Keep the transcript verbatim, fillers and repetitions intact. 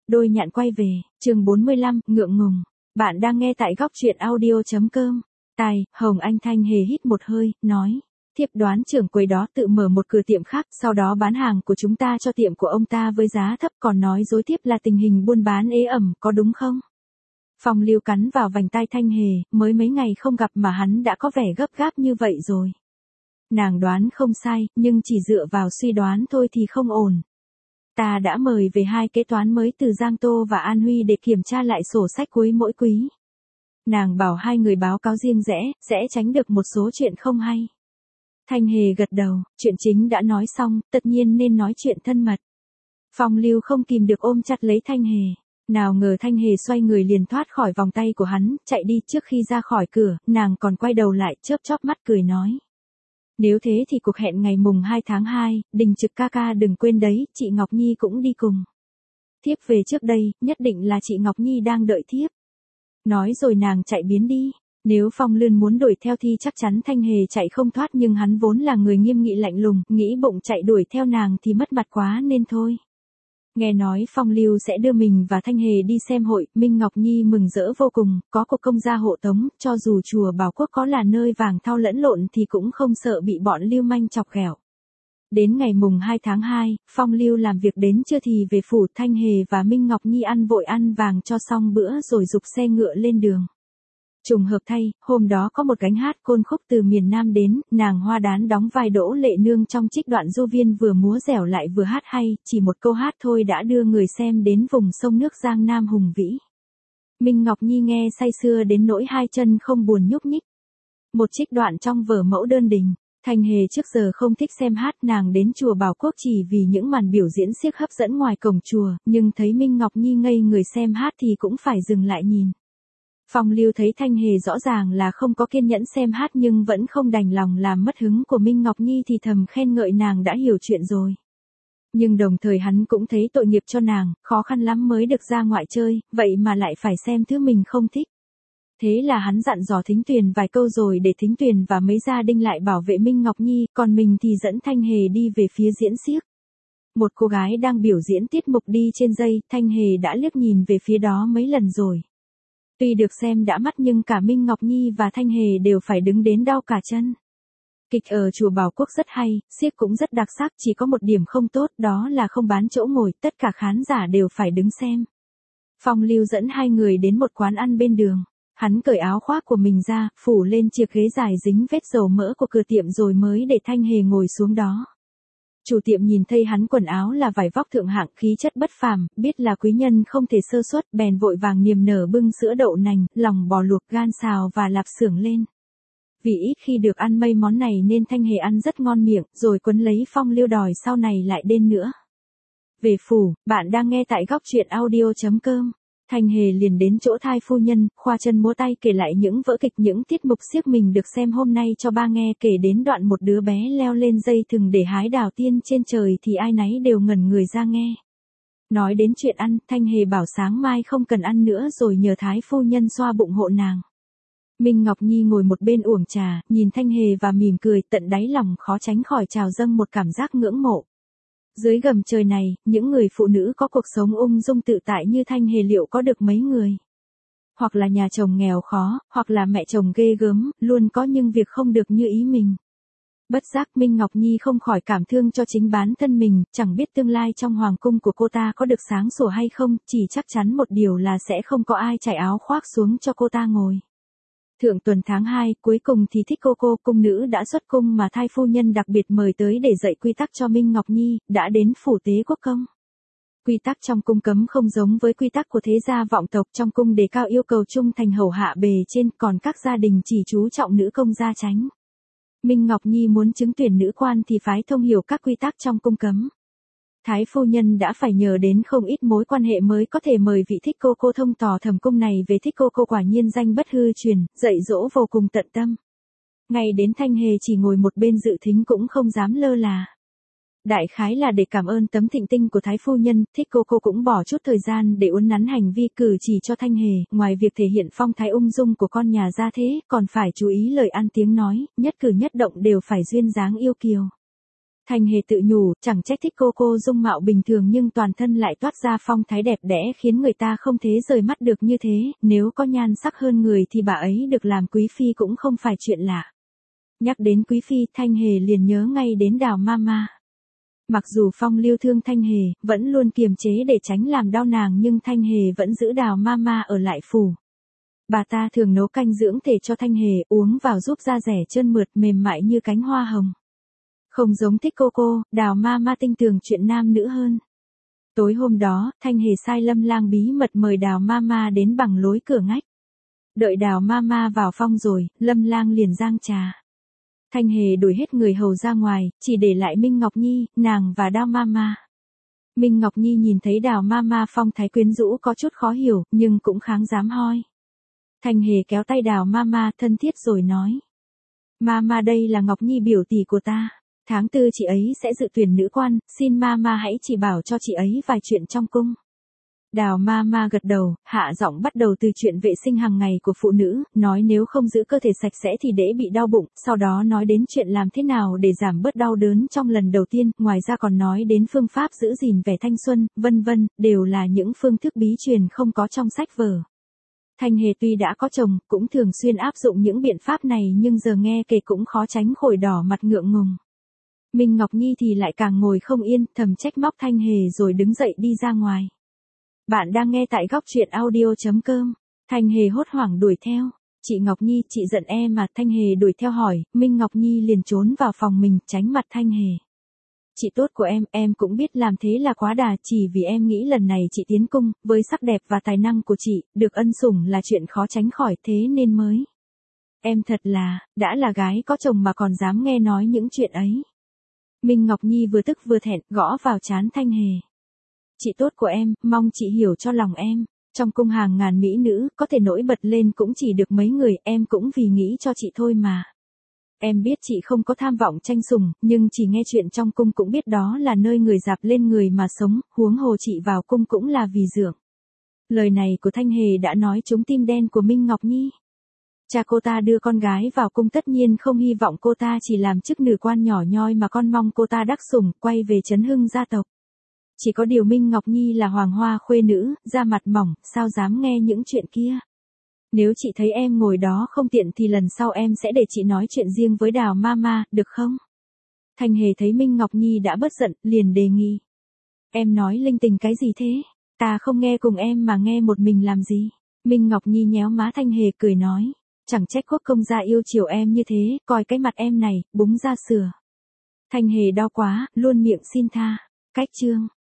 Đôi nhạn quay về, chương bốn mươi lăm, ngượng ngùng. Bạn đang nghe tại góc truyện audio.com. Tài, Hồng Anh Thanh Hề hít một hơi, nói. Thiếp đoán trưởng quầy đó tự mở một cửa tiệm khác, sau đó bán hàng của chúng ta cho tiệm của ông ta với giá thấp, còn nói dối tiếp là tình hình buôn bán ế ẩm, có đúng không? Phong Lưu cắn vào vành tai Thanh Hề, mới mấy ngày không gặp mà hắn đã có vẻ gấp gáp như vậy rồi. Nàng đoán không sai, nhưng chỉ dựa vào suy đoán thôi thì không ổn. Ta đã mời về hai kế toán mới từ Giang Tô và An Huy để kiểm tra lại sổ sách cuối mỗi quý. Nàng bảo hai người báo cáo riêng rẽ, sẽ tránh được một số chuyện không hay. Thanh Hề gật đầu, chuyện chính đã nói xong, tất nhiên nên nói chuyện thân mật. Phong Lưu không kìm được ôm chặt lấy Thanh Hề. Nào ngờ Thanh Hề xoay người liền thoát khỏi vòng tay của hắn, chạy đi. Trước khi ra khỏi cửa, nàng còn quay đầu lại chớp chóp mắt cười nói. Nếu thế thì cuộc hẹn ngày mùng hai tháng hai, Đình Trực ca ca đừng quên đấy, chị Ngọc Nhi cũng đi cùng. Thiếp về trước đây, nhất định là chị Ngọc Nhi đang đợi thiếp. Nói rồi nàng chạy biến đi. Nếu Phong Lươn muốn đuổi theo thì chắc chắn Thanh Hề chạy không thoát, nhưng hắn vốn là người nghiêm nghị lạnh lùng, nghĩ bụng chạy đuổi theo nàng thì mất mặt quá nên thôi. Nghe nói Phong Lưu sẽ đưa mình và Thanh Hề đi xem hội, Minh Ngọc Nhi mừng rỡ vô cùng, có cuộc công gia hộ tống, cho dù chùa Bảo Quốc có là nơi vàng thau lẫn lộn thì cũng không sợ bị bọn lưu manh chọc ghẹo. Đến ngày mùng hai tháng hai, Phong Lưu làm việc đến trưa thì về phủ. Thanh Hề và Minh Ngọc Nhi ăn vội ăn vàng cho xong bữa rồi giục xe ngựa lên đường. Trùng hợp thay, hôm đó có một gánh hát côn khúc từ miền Nam đến, nàng Hoa Đán đóng vai Đỗ Lệ Nương trong trích đoạn Du Viên vừa múa dẻo lại vừa hát hay, chỉ một câu hát thôi đã đưa người xem đến vùng sông nước Giang Nam hùng vĩ. Minh Ngọc Nhi nghe say sưa đến nỗi hai chân không buồn nhúc nhích. Một trích đoạn trong vở Mẫu Đơn Đình. Thanh Hề trước giờ không thích xem hát, nàng đến chùa Bảo Quốc chỉ vì những màn biểu diễn xiếc hấp dẫn ngoài cổng chùa, nhưng thấy Minh Ngọc Nhi ngây người xem hát thì cũng phải dừng lại nhìn. Phong Lưu thấy Thanh Hề rõ ràng là không có kiên nhẫn xem hát nhưng vẫn không đành lòng làm mất hứng của Minh Ngọc Nhi thì thầm khen ngợi nàng đã hiểu chuyện rồi. Nhưng đồng thời hắn cũng thấy tội nghiệp cho nàng, khó khăn lắm mới được ra ngoại chơi, vậy mà lại phải xem thứ mình không thích. Thế là hắn dặn dò Thính Tuyền vài câu rồi để Thính Tuyền và mấy gia đình lại bảo vệ Minh Ngọc Nhi, còn mình thì dẫn Thanh Hề đi về phía diễn xiếc. Một cô gái đang biểu diễn tiết mục đi trên dây, Thanh Hề đã liếc nhìn về phía đó mấy lần rồi. Tuy được xem đã mắt nhưng cả Minh Ngọc Nhi và Thanh Hề đều phải đứng đến đau cả chân. Kịch ở chùa Bảo Quốc rất hay, xiếc cũng rất đặc sắc, chỉ có một điểm không tốt đó là không bán chỗ ngồi, tất cả khán giả đều phải đứng xem. Phong Lưu dẫn hai người đến một quán ăn bên đường. Hắn cởi áo khoác của mình ra, phủ lên chiếc ghế dài dính vết dầu mỡ của cửa tiệm rồi mới để Thanh Hề ngồi xuống đó. Chủ tiệm nhìn thấy hắn quần áo là vải vóc thượng hạng, khí chất bất phàm, biết là quý nhân không thể sơ suất, bèn vội vàng niềm nở bưng sữa đậu nành, lòng bò luộc, gan xào và lạp xưởng lên. Vì ít khi được ăn mấy món này nên Thanh Hề ăn rất ngon miệng, rồi quấn lấy Phong Lưu đòi sau này lại đến nữa. Về phủ, bạn đang nghe tại góc truyện audio.com. Thanh Hề liền đến chỗ Thái phu nhân, khoa chân múa tay kể lại những vở kịch, những tiết mục xiếc mình được xem hôm nay cho ba nghe, kể đến đoạn một đứa bé leo lên dây thừng để hái đào tiên trên trời thì ai nấy đều ngẩn người ra nghe. Nói đến chuyện ăn, Thanh Hề bảo sáng mai không cần ăn nữa rồi nhờ Thái phu nhân xoa bụng hộ nàng. Minh Ngọc Nhi ngồi một bên uổng trà, nhìn Thanh Hề và mỉm cười, tận đáy lòng khó tránh khỏi trào dâng một cảm giác ngưỡng mộ. Dưới gầm trời này, những người phụ nữ có cuộc sống ung dung tự tại như Thanh Hề liệu có được mấy người? Hoặc là nhà chồng nghèo khó, hoặc là mẹ chồng ghê gớm, luôn có nhưng việc không được như ý mình. Bất giác Minh Ngọc Nhi không khỏi cảm thương cho chính bản thân mình, chẳng biết tương lai trong hoàng cung của cô ta có được sáng sủa hay không, chỉ chắc chắn một điều là sẽ không có ai trải áo khoác xuống cho cô ta ngồi. Thượng tuần tháng hai, cuối cùng thì Thích Cô Cô, cung nữ đã xuất cung mà Thái phu nhân đặc biệt mời tới để dạy quy tắc cho Minh Ngọc Nhi, đã đến phủ Tế Quốc công. Quy tắc trong cung cấm không giống với quy tắc của thế gia vọng tộc, trong cung đề cao yêu cầu trung thành hầu hạ bề trên, còn các gia đình chỉ chú trọng nữ công gia chánh. Minh Ngọc Nhi muốn chứng tuyển nữ quan thì phái thông hiểu các quy tắc trong cung cấm. Thái phu nhân đã phải nhờ đến không ít mối quan hệ mới có thể mời vị Thích Cô Cô thông tỏ thẩm cung này về. Thích Cô Cô quả nhiên danh bất hư truyền, dạy dỗ vô cùng tận tâm. Ngay đến Thanh Hề chỉ ngồi một bên dự thính cũng không dám lơ là. Đại khái là để cảm ơn tấm thịnh tinh của Thái phu nhân, Thích Cô Cô cũng bỏ chút thời gian để uốn nắn hành vi cử chỉ cho Thanh Hề, ngoài việc thể hiện phong thái ung dung của con nhà gia thế, còn phải chú ý lời ăn tiếng nói, nhất cử nhất động đều phải duyên dáng yêu kiều. Thanh Hề tự nhủ, chẳng trách thích cô cô dung mạo bình thường nhưng toàn thân lại toát ra phong thái đẹp đẽ khiến người ta không thể rời mắt được như thế, nếu có nhan sắc hơn người thì bà ấy được làm quý phi cũng không phải chuyện lạ. Nhắc đến quý phi, Thanh Hề liền nhớ ngay đến Đào Mama. Mặc dù Phong Lưu thương Thanh Hề, vẫn luôn kiềm chế để tránh làm đau nàng nhưng Thanh Hề vẫn giữ Đào Mama ở lại phủ. Bà ta thường nấu canh dưỡng thể cho Thanh Hề uống vào giúp da rẻ trơn mượt mềm mại như cánh hoa hồng. Không giống thích cô cô, Đào Mama tinh tường chuyện nam nữ hơn. Tối hôm đó, Thanh Hề sai Lâm Lang bí mật mời Đào Mama đến bằng lối cửa ngách. Đợi Đào Mama vào phòng rồi, Lâm Lang liền giang trà. Thanh Hề đuổi hết người hầu ra ngoài, chỉ để lại Minh Ngọc Nhi, nàng và Đào Mama. Minh Ngọc Nhi nhìn thấy Đào Mama phong thái quyến rũ có chút khó hiểu, nhưng cũng kháng dám hoi. Thanh Hề kéo tay Đào Mama thân thiết rồi nói. Mama đây là Ngọc Nhi biểu tỷ của ta. Tháng tư chị ấy sẽ dự tuyển nữ quan, xin Mama hãy chỉ bảo cho chị ấy vài chuyện trong cung. Đào Mama gật đầu, hạ giọng bắt đầu từ chuyện vệ sinh hàng ngày của phụ nữ, nói nếu không giữ cơ thể sạch sẽ thì dễ bị đau bụng, sau đó nói đến chuyện làm thế nào để giảm bớt đau đớn trong lần đầu tiên, ngoài ra còn nói đến phương pháp giữ gìn vẻ thanh xuân, vân vân, đều là những phương thức bí truyền không có trong sách vở. Thanh Hề tuy đã có chồng, cũng thường xuyên áp dụng những biện pháp này nhưng giờ nghe kể cũng khó tránh khỏi đỏ mặt ngượng ngùng. Minh Ngọc Nhi thì lại càng ngồi không yên, thầm trách móc Thanh Hề rồi đứng dậy đi ra ngoài. Bạn đang nghe tại góc truyện audio chấm com. Thanh Hề hốt hoảng đuổi theo. Chị Ngọc Nhi, chị giận em mà. Thanh Hề đuổi theo hỏi, Minh Ngọc Nhi liền trốn vào phòng mình, tránh mặt Thanh Hề. Chị tốt của em, em cũng biết làm thế là quá đà, chỉ vì em nghĩ lần này chị tiến cung, với sắc đẹp và tài năng của chị, được ân sủng là chuyện khó tránh khỏi thế nên mới. Em thật là, đã là gái có chồng mà còn dám nghe nói những chuyện ấy. Minh Ngọc Nhi vừa tức vừa thẹn, gõ vào trán Thanh Hề. Chị tốt của em, mong chị hiểu cho lòng em. Trong cung hàng ngàn mỹ nữ, có thể nổi bật lên cũng chỉ được mấy người, em cũng vì nghĩ cho chị thôi mà. Em biết chị không có tham vọng tranh sủng, nhưng chỉ nghe chuyện trong cung cũng biết đó là nơi người dạp lên người mà sống, huống hồ chị vào cung cũng là vì dưỡng. Lời này của Thanh Hề đã nói trúng tim đen của Minh Ngọc Nhi. Cha cô ta đưa con gái vào cung tất nhiên không hy vọng cô ta chỉ làm chức nữ quan nhỏ nhoi mà con mong cô ta đắc sủng, quay về trấn hưng gia tộc. Chỉ có điều Minh Ngọc Nhi là hoàng hoa khuê nữ, da mặt mỏng, sao dám nghe những chuyện kia. Nếu chị thấy em ngồi đó không tiện thì lần sau em sẽ để chị nói chuyện riêng với Đào Mama, được không? Thanh Hề thấy Minh Ngọc Nhi đã bớt giận, liền đề nghị. Em nói linh tinh cái gì thế? Ta không nghe cùng em mà nghe một mình làm gì? Minh Ngọc Nhi nhéo má Thanh Hề cười nói. Chẳng trách quốc công gia yêu chiều em như thế, coi cái mặt em này, búng ra sửa. Thanh Hề đau quá, luôn miệng xin tha. Cách chương.